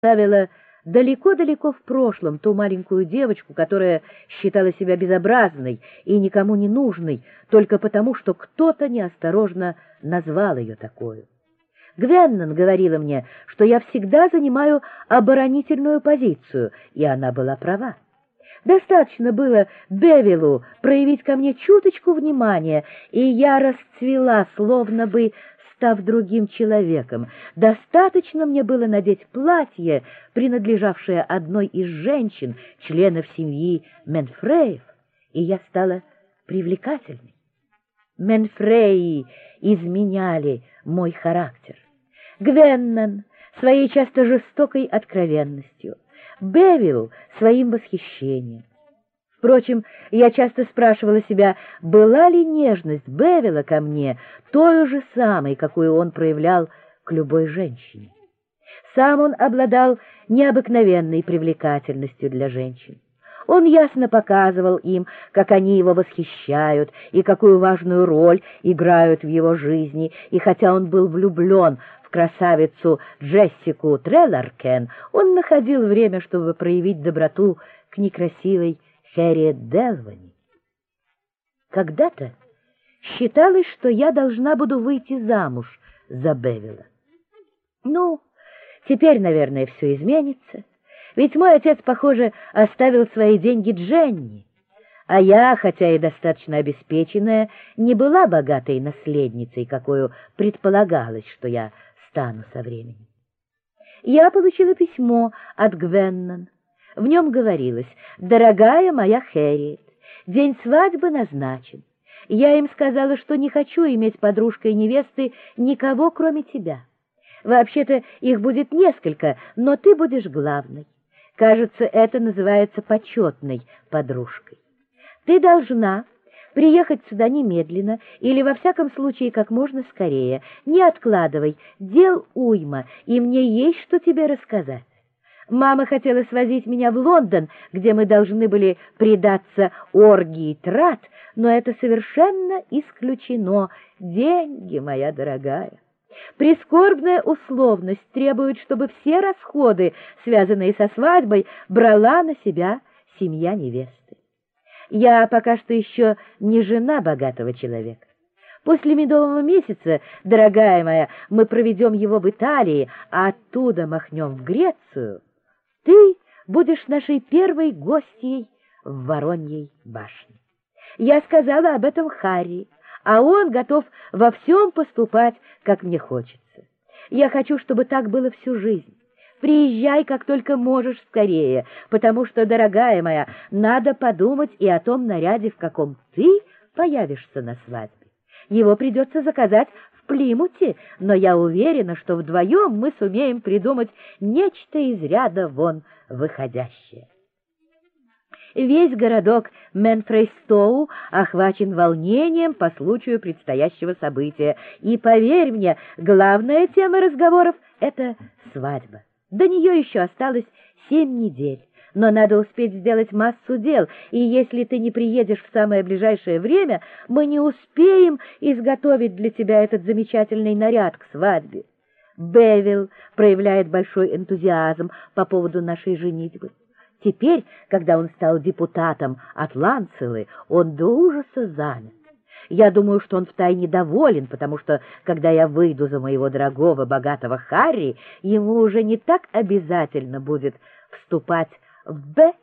оставила далеко-далеко в прошлом ту маленькую девочку, которая считала себя безобразной и никому не нужной, только потому, что кто-то неосторожно назвал ее такою. Гвеннон говорила мне, что я всегда занимаю оборонительную позицию, и она была права. Достаточно было Бевилу проявить ко мне чуточку внимания, и я расцвела, словно бы став другим человеком. Достаточно мне было надеть платье, принадлежавшее одной из женщин, членов семьи Менфреев, и я стала привлекательной. Менфреи изменяли мой характер. Гвеннон своей часто жестокой откровенностью, Бевил своим восхищением. Впрочем, я часто спрашивала себя, была ли нежность Бевила ко мне той же самой, какую он проявлял к любой женщине. Сам он обладал необыкновенной привлекательностью для женщин. Он ясно показывал им, как они его восхищают и какую важную роль играют в его жизни, и хотя он был влюблен в красавицу Джессику Трелларкен, он находил время, чтобы проявить доброту к некрасивой Хэрриет Делвани. Когда-то считалось, что я должна буду выйти замуж за Бевила. Ну, теперь, наверное, все изменится. Ведь мой отец, похоже, оставил свои деньги Дженни, а я, хотя и достаточно обеспеченная, не была богатой наследницей, какую предполагалось, что я стану со временем. Я получила письмо от Гвеннон. В нем говорилось: «Дорогая моя Хэрриет, день свадьбы назначен. Я им сказала, что не хочу иметь подружкой невесты никого, кроме тебя. Вообще-то их будет несколько, но ты будешь главной. Кажется, это называется почетной подружкой. Ты должна приехать сюда немедленно или, во всяком случае, как можно скорее. Не откладывай, дел уйма, и мне есть что тебе рассказать. Мама хотела свозить меня в Лондон, где мы должны были предаться оргии трат, но это совершенно исключено. Деньги, моя дорогая. Прискорбная условность требует, чтобы все расходы, связанные со свадьбой, брала на себя семья невесты. Я пока что еще не жена богатого человека. После медового месяца, дорогая моя, мы проведем его в Италии, а оттуда махнем в Грецию. Ты будешь нашей первой гостьей в Вороньей башне. Я сказала об этом Харри, а он готов во всем поступать, как мне хочется. Я хочу, чтобы так было всю жизнь. Приезжай, как только можешь, скорее, потому что, дорогая моя, надо подумать и о том наряде, в каком ты появишься на свадьбе. Его придется заказать в Плимуте, но я уверена, что вдвоем мы сумеем придумать нечто из ряда вон выходящее. Весь городок Менфрейстоу охвачен волнением по случаю предстоящего события. И, поверь мне, главная тема разговоров — это свадьба. До нее еще осталось 7 недель. Но надо успеть сделать массу дел, и если ты не приедешь в самое ближайшее время, мы не успеем изготовить для тебя этот замечательный наряд к свадьбе. Бевил проявляет большой энтузиазм по поводу нашей женитьбы. Теперь, когда он стал депутатом от Ланцелы, он до ужаса занят. Я думаю, что он втайне доволен, потому что, когда я выйду за моего дорогого, богатого Харри, ему уже не так обязательно будет вступать в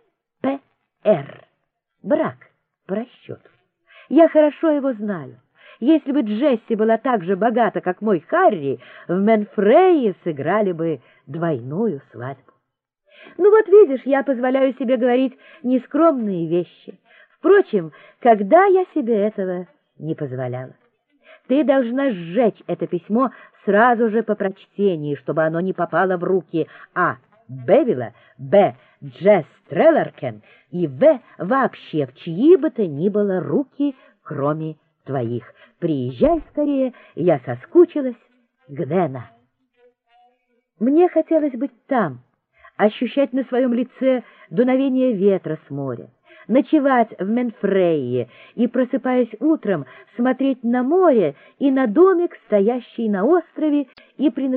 БПР, брак по расчету. Я хорошо его знаю. Если бы Джесси была так же богата, как мой Харри, в Менфрее сыграли бы двойную свадьбу. Ну вот видишь, я позволяю себе говорить нескромные вещи. Впрочем, когда я себе этого не позволяла? Ты должна сжечь это письмо сразу же по прочтении, чтобы оно не попало в руки А. Бевила, Б. Джесс Трелларкен и В. вообще в чьи бы то ни было руки, кроме твоих. Приезжай скорее, я соскучилась. Гвена. Мне хотелось быть там, ощущать на своем лице дуновение ветра с моря, ночевать в Менфрее и, просыпаясь утром, смотреть на море и на домик, стоящий на острове и